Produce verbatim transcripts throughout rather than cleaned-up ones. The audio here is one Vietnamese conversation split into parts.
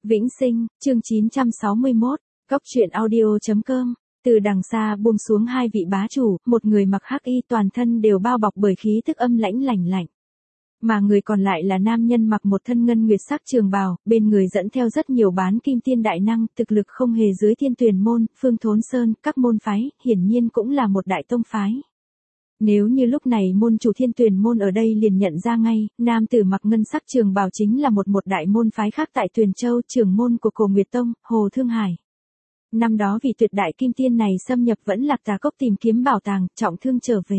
Vĩnh Sinh, chương chín trăm sáu mươi mốt, Góc truyện audio.com. Từ đằng xa buông xuống hai vị bá chủ, một người mặc hắc y toàn thân đều bao bọc bởi khí tức âm lãnh lạnh lạnh. Mà người còn lại là nam nhân mặc một thân ngân nguyệt sắc trường bào, bên người dẫn theo rất nhiều bán kim tiên đại năng, thực lực không hề dưới Thiên Tuyền môn, Phương Thốn Sơn, các môn phái, hiển nhiên cũng là một đại tông phái. Nếu như lúc này môn chủ Thiên Tuyền môn ở đây liền nhận ra ngay, nam tử mặc ngân sắc trường bào chính là một một đại môn phái khác tại Tuyền Châu, trưởng môn của Cổ Nguyệt Tông, Hồ Thương Hải. Năm đó vì tuyệt đại kim tiên này xâm nhập Vẫn Lạc Tà Cốc tìm kiếm bảo tàng, trọng thương trở về.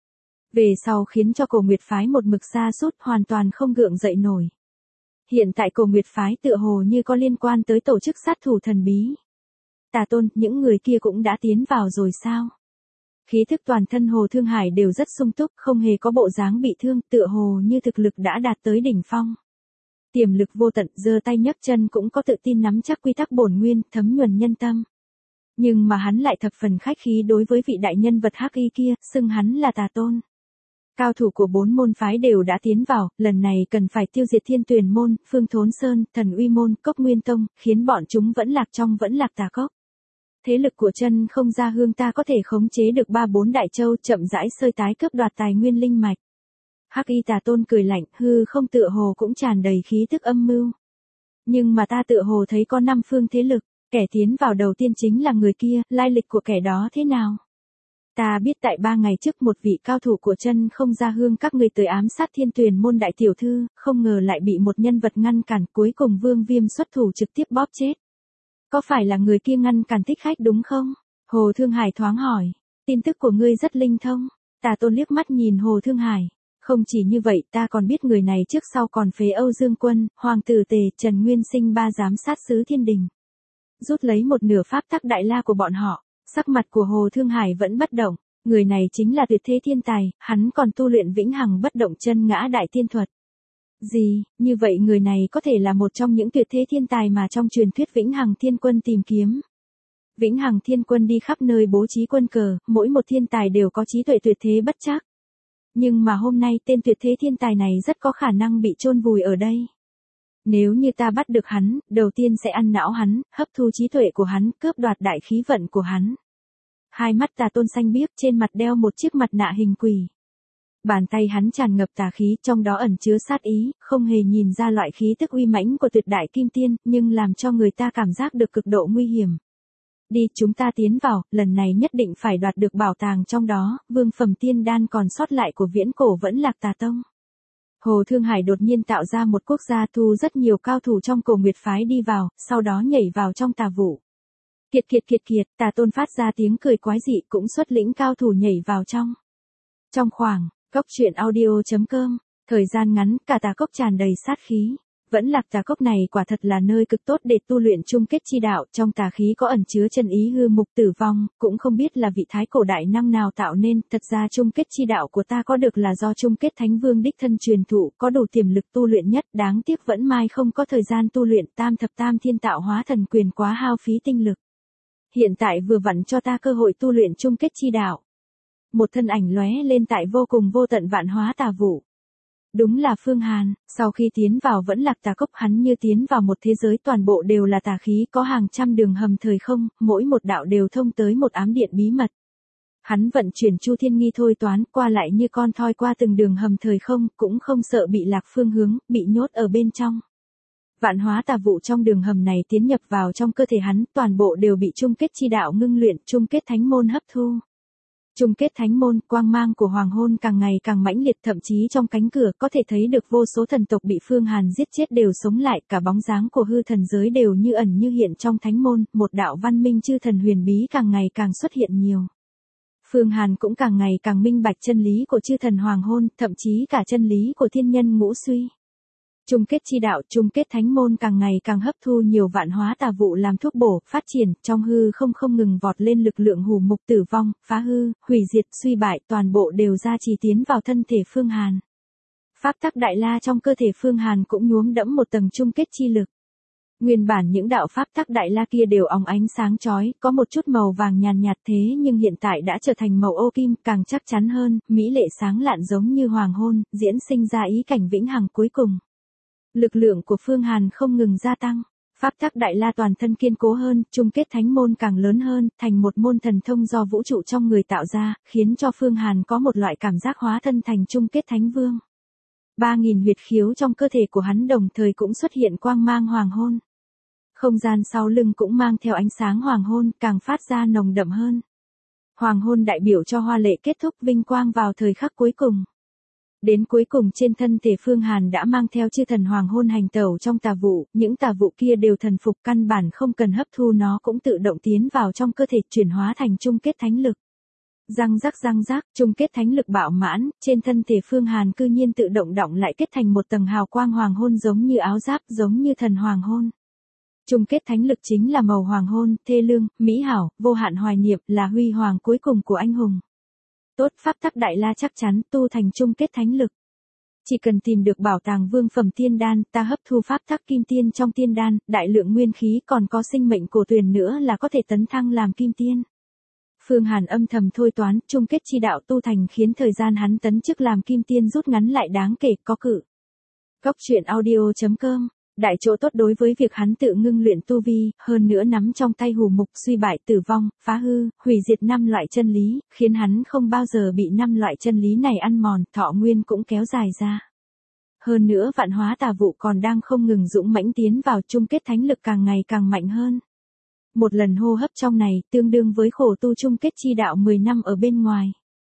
Về sau khiến cho Cổ Nguyệt phái một mực sa sút, hoàn toàn không gượng dậy nổi. Hiện tại Cổ Nguyệt phái tựa hồ như có liên quan tới tổ chức sát thủ thần bí. Tà Tôn, những người kia cũng đã tiến vào rồi sao? Khí thức toàn thân Hồ Thương Hải đều rất sung túc, không hề có bộ dáng bị thương, tựa hồ như thực lực đã đạt tới đỉnh phong. Tiềm lực vô tận, giơ tay nhấc chân cũng có tự tin nắm chắc quy tắc bổn nguyên, thấm nhuần nhân tâm. Nhưng mà hắn lại thập phần khách khí đối với vị đại nhân vật hắc y kia, xưng hắn là Tà Tôn. Cao thủ của bốn môn phái đều đã tiến vào, lần này cần phải tiêu diệt Thiên Tuyền môn, Phương Thốn Sơn, Thần Uy môn, Cốc Nguyên Tông, khiến bọn chúng vẫn lạc trong Vẫn Lạc Tà Cốc. Thế lực của chân không gia hương ta có thể khống chế được ba bốn đại châu, chậm rãi sơi tái cướp đoạt tài nguyên linh mạch. Hắc y Tà Tôn cười lạnh, hư không tựa hồ cũng tràn đầy khí tức âm mưu. Nhưng mà ta tựa hồ thấy có năm phương thế lực, kẻ tiến vào đầu tiên chính là người kia, lai lịch của kẻ đó thế nào? Ta biết tại ba ngày trước một vị cao thủ của chân không gia hương các người tới ám sát Thiên Tuyền môn đại tiểu thư, không ngờ lại bị một nhân vật ngăn cản, cuối cùng Vương Viêm xuất thủ trực tiếp bóp chết. Có phải là người kia ngăn cản thích khách đúng không? Hồ Thương Hải thoáng hỏi. Tin tức của ngươi rất linh thông. Tà Tôn liếc mắt nhìn Hồ Thương Hải. Không chỉ như vậy, ta còn biết người này trước sau còn phế Âu Dương Quân, Hoàng tử Tề, Trần Nguyên Sinh ba giám sát sứ Thiên Đình. Rút lấy một nửa pháp tắc đại la của bọn họ. Sắc mặt của Hồ Thương Hải vẫn bất động. Người này chính là tuyệt thế thiên tài, hắn còn tu luyện vĩnh hằng bất động chân ngã đại tiên thuật. Gì, như vậy người này có thể là một trong những tuyệt thế thiên tài mà trong truyền thuyết Vĩnh Hằng Thiên Quân tìm kiếm. Vĩnh Hằng Thiên Quân đi khắp nơi bố trí quân cờ, mỗi một thiên tài đều có trí tuệ tuyệt thế bất trắc. Nhưng mà hôm nay tên tuyệt thế thiên tài này rất có khả năng bị chôn vùi ở đây. Nếu như ta bắt được hắn, đầu tiên sẽ ăn não hắn, hấp thu trí tuệ của hắn, cướp đoạt đại khí vận của hắn. Hai mắt Tà Tôn xanh biếc, trên mặt đeo một chiếc mặt nạ hình quỷ. Bàn tay hắn tràn ngập tà khí, trong đó ẩn chứa sát ý, không hề nhìn ra loại khí tức uy mãnh của tuyệt đại kim tiên, nhưng làm cho người ta cảm giác được cực độ nguy hiểm. Đi, chúng ta tiến vào, lần này nhất định phải đoạt được bảo tàng trong đó, vương phẩm tiên đan còn sót lại của viễn cổ Vẫn Lạc Tà Tông. Hồ Thương Hải đột nhiên tạo ra một quốc gia thu rất nhiều cao thủ trong Cổ Nguyệt phái đi vào, sau đó nhảy vào trong tà vụ. Kiệt kiệt kiệt kiệt, Tà Tôn phát ra tiếng cười quái dị cũng xuất lĩnh cao thủ nhảy vào trong. Trong khoảng Góc truyện audio.com, thời gian ngắn, cả tà cốc tràn đầy sát khí. Vẫn Lạc Tà Cốc này quả thật là nơi cực tốt để tu luyện chung kết chi đạo, trong tà khí có ẩn chứa chân ý hư mục tử vong, cũng không biết là vị thái cổ đại năng nào tạo nên, thật ra chung kết chi đạo của ta có được là do chung kết thánh vương đích thân truyền thụ, có đủ tiềm lực tu luyện nhất, đáng tiếc vẫn mai không có thời gian tu luyện, tam thập tam thiên tạo hóa thần quyền quá hao phí tinh lực. Hiện tại vừa vặn cho ta cơ hội tu luyện chung kết chi đạo. Một thân ảnh lóe lên tại vô cùng vô tận vạn hóa tà vụ. Đúng là Phương Hàn, sau khi tiến vào Vẫn Lạc Tà Cốc hắn như tiến vào một thế giới toàn bộ đều là tà khí, có hàng trăm đường hầm thời không, mỗi một đạo đều thông tới một ám điện bí mật. Hắn vận chuyển Chu Thiên Nghi thôi toán, qua lại như con thoi qua từng đường hầm thời không, cũng không sợ bị lạc phương hướng, bị nhốt ở bên trong. Vạn hóa tà vụ trong đường hầm này tiến nhập vào trong cơ thể hắn, toàn bộ đều bị chung kết chi đạo ngưng luyện, chung kết thánh môn hấp thu. Chung kết thánh môn, quang mang của hoàng hôn càng ngày càng mãnh liệt, thậm chí trong cánh cửa có thể thấy được vô số thần tộc bị Phương Hàn giết chết đều sống lại, cả bóng dáng của hư thần giới đều như ẩn như hiện trong thánh môn, một đạo văn minh chư thần huyền bí càng ngày càng xuất hiện nhiều. Phương Hàn cũng càng ngày càng minh bạch chân lý của chư thần hoàng hôn, thậm chí cả chân lý của thiên nhân ngũ suy. Chung kết chi đạo, chung kết thánh môn càng ngày càng hấp thu nhiều vạn hóa tà vụ làm thuốc bổ, phát triển, trong hư không không ngừng vọt lên lực lượng hủ mục tử vong, phá hư, hủy diệt, suy bại, toàn bộ đều ra trì tiến vào thân thể Phương Hàn. Pháp tắc đại la trong cơ thể Phương Hàn cũng nhuốm đẫm một tầng chung kết chi lực. Nguyên bản những đạo pháp tắc đại la kia đều óng ánh sáng chói, có một chút màu vàng nhàn nhạt thế nhưng hiện tại đã trở thành màu ô kim, càng chắc chắn hơn, mỹ lệ sáng lạn giống như hoàng hôn, diễn sinh ra ý cảnh vĩnh hằng cuối cùng. Lực lượng của Phương Hàn không ngừng gia tăng. Pháp tắc Đại La toàn thân kiên cố hơn, chung kết thánh môn càng lớn hơn, thành một môn thần thông do vũ trụ trong người tạo ra, khiến cho Phương Hàn có một loại cảm giác hóa thân thành chung kết thánh vương. Ba nghìn huyệt khiếu trong cơ thể của hắn đồng thời cũng xuất hiện quang mang hoàng hôn. Không gian sau lưng cũng mang theo ánh sáng hoàng hôn, càng phát ra nồng đậm hơn. Hoàng hôn đại biểu cho hoa lệ kết thúc vinh quang vào thời khắc cuối cùng. Đến cuối cùng trên thân thể Phương Hàn đã mang theo chư thần hoàng hôn hành tẩu trong tà vụ, những tà vụ kia đều thần phục, căn bản không cần hấp thu, nó cũng tự động tiến vào trong cơ thể, chuyển hóa thành chung kết thánh lực. Răng rắc răng rắc, chung kết thánh lực bạo mãn, trên thân thể Phương Hàn cư nhiên tự động đọng lại kết thành một tầng hào quang hoàng hôn giống như áo giáp, giống như thần hoàng hôn. Chung kết thánh lực chính là màu hoàng hôn, thê lương, mỹ hảo, vô hạn hoài niệm, là huy hoàng cuối cùng của anh hùng. Tốt, pháp tắc Đại La chắc chắn tu thành chung kết thánh lực. Chỉ cần tìm được bảo tàng vương phẩm tiên đan, ta hấp thu pháp tắc kim tiên trong tiên đan, đại lượng nguyên khí còn có sinh mệnh cổ tuyền nữa là có thể tấn thăng làm kim tiên. Phương Hàn âm thầm thôi toán, chung kết chi đạo tu thành khiến thời gian hắn tấn chức làm kim tiên rút ngắn lại đáng kể, có cự. Góc truyện audio chấm com. Đại chỗ tốt đối với việc hắn tự ngưng luyện tu vi, hơn nữa nắm trong tay hù mục suy bại tử vong, phá hư, hủy diệt năm loại chân lý, khiến hắn không bao giờ bị năm loại chân lý này ăn mòn, thọ nguyên cũng kéo dài ra. Hơn nữa vạn hóa tà vụ còn đang không ngừng dũng mãnh tiến vào, chung kết thánh lực càng ngày càng mạnh hơn. Một lần hô hấp trong này, tương đương với khổ tu chung kết chi đạo mười năm ở bên ngoài.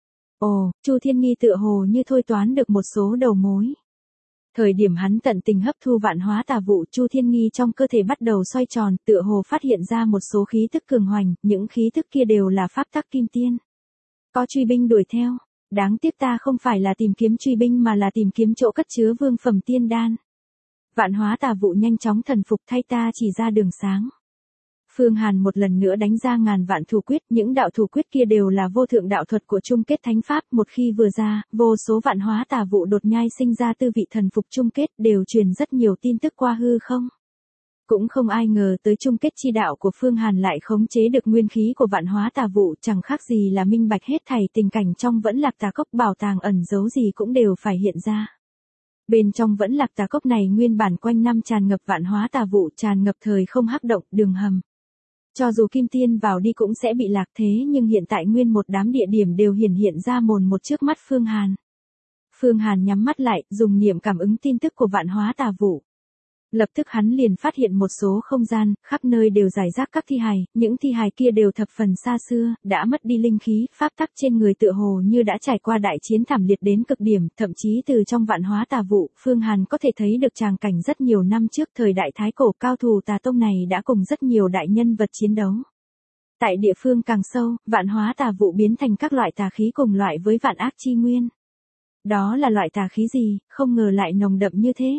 Ồ, Chu Thiên Nghi tựa hồ như thôi toán được một số đầu mối. Thời điểm hắn tận tình hấp thu vạn hóa tà vụ, Chu Thiên Nghi trong cơ thể bắt đầu xoay tròn, tựa hồ phát hiện ra một số khí tức cường hoành, những khí tức kia đều là pháp tắc kim tiên. Có truy binh đuổi theo, đáng tiếc ta không phải là tìm kiếm truy binh mà là tìm kiếm chỗ cất chứa vương phẩm tiên đan. Vạn hóa tà vụ nhanh chóng thần phục, thay ta chỉ ra đường sáng. Phương Hàn một lần nữa đánh ra ngàn vạn thủ quyết, những đạo thủ quyết kia đều là vô thượng đạo thuật của chung kết thánh pháp, một khi vừa ra, vô số vạn hóa tà vụ đột nhai sinh ra tư vị thần phục chung kết, đều truyền rất nhiều tin tức qua hư không. Cũng không ai ngờ tới chung kết chi đạo của Phương Hàn lại khống chế được nguyên khí của vạn hóa tà vụ, chẳng khác gì là minh bạch hết thảy tình cảnh trong Vẫn Lạc Tà Cốc, bảo tàng ẩn giấu gì cũng đều phải hiện ra. Bên trong Vẫn Lạc Tà Cốc này nguyên bản quanh năm tràn ngập vạn hóa tà vụ, tràn ngập thời không hắc động, đường hầm. Cho dù kim tiên vào đi cũng sẽ bị lạc, thế nhưng hiện tại nguyên một đám địa điểm đều hiển hiện ra mồn một trước mắt Phương Hàn. Phương Hàn nhắm mắt lại, dùng niệm cảm ứng tin tức của vạn hóa tà vụ. Lập tức hắn liền phát hiện một số không gian, khắp nơi đều rải rác các thi hài, những thi hài kia đều thập phần xa xưa, đã mất đi linh khí, pháp tắc trên người tựa hồ như đã trải qua đại chiến thảm liệt đến cực điểm, thậm chí từ trong vạn hóa tà vụ, Phương Hàn có thể thấy được tràng cảnh rất nhiều năm trước thời đại Thái Cổ, cao thủ tà tông này đã cùng rất nhiều đại nhân vật chiến đấu. Tại địa phương càng sâu, vạn hóa tà vụ biến thành các loại tà khí cùng loại với vạn ác chi nguyên. Đó là loại tà khí gì, không ngờ lại nồng đậm như thế.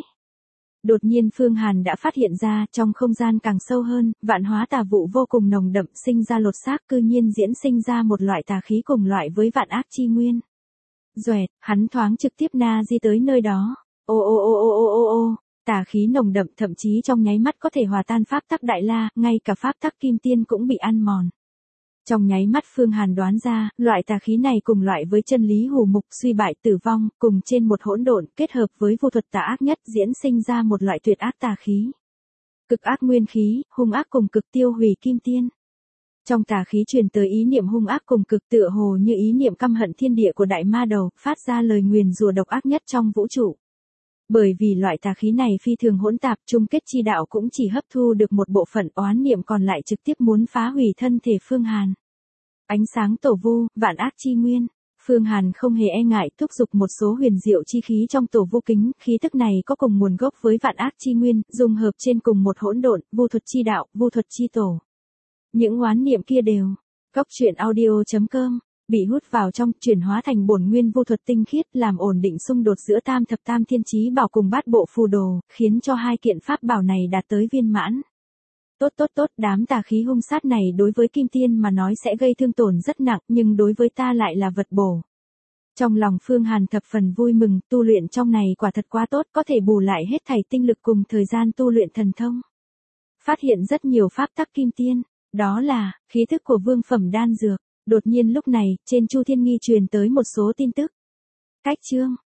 Đột nhiên Phương Hàn đã phát hiện ra, trong không gian càng sâu hơn, vạn hóa tà vụ vô cùng nồng đậm, sinh ra lột xác, cư nhiên diễn sinh ra một loại tà khí cùng loại với vạn ác chi nguyên. Doẹt, hắn thoáng trực tiếp na di tới nơi đó. Ô ô ô ô ô ô ô, tà khí nồng đậm thậm chí trong nháy mắt có thể hòa tan pháp tắc Đại La, ngay cả pháp tắc kim tiên cũng bị ăn mòn. Trong nháy mắt Phương Hàn đoán ra, loại tà khí này cùng loại với chân lý hù mục suy bại tử vong, cùng trên một hỗn độn, kết hợp với vô thuật tà ác nhất, diễn sinh ra một loại tuyệt ác tà khí. Cực ác nguyên khí, hung ác cùng cực tiêu hủy kim tiên. Trong tà khí truyền tới ý niệm hung ác cùng cực, tựa hồ như ý niệm căm hận thiên địa của đại ma đầu, phát ra lời nguyền rủa độc ác nhất trong vũ trụ. Bởi vì loại tà khí này phi thường hỗn tạp, chung kết chi đạo cũng chỉ hấp thu được một bộ phận, oán niệm còn lại trực tiếp muốn phá hủy thân thể Phương Hàn. Ánh sáng tổ vu, vạn ác chi nguyên. Phương Hàn không hề e ngại thúc giục một số huyền diệu chi khí trong tổ vu kính, khí tức này có cùng nguồn gốc với vạn ác chi nguyên, dung hợp trên cùng một hỗn độn, vô thuật chi đạo, vô thuật chi tổ. Những oán niệm kia đều, góc truyện audio chấm com, bị hút vào trong, chuyển hóa thành bổn nguyên vô thuật tinh khiết, làm ổn định xung đột giữa tam thập tam thiên chí bảo cùng bát bộ phù đồ, khiến cho hai kiện pháp bảo này đạt tới viên mãn. Tốt tốt tốt, đám tà khí hung sát này đối với kim tiên mà nói sẽ gây thương tổn rất nặng, nhưng đối với ta lại là vật bổ. Trong lòng Phương Hàn thập phần vui mừng, tu luyện trong này quả thật quá tốt, có thể bù lại hết thảy tinh lực cùng thời gian tu luyện thần thông. Phát hiện rất nhiều pháp tắc kim tiên, đó là khí thức của vương phẩm đan dược. Đột nhiên lúc này, trên Chu Thiên Nghi truyền tới một số tin tức. Cách chương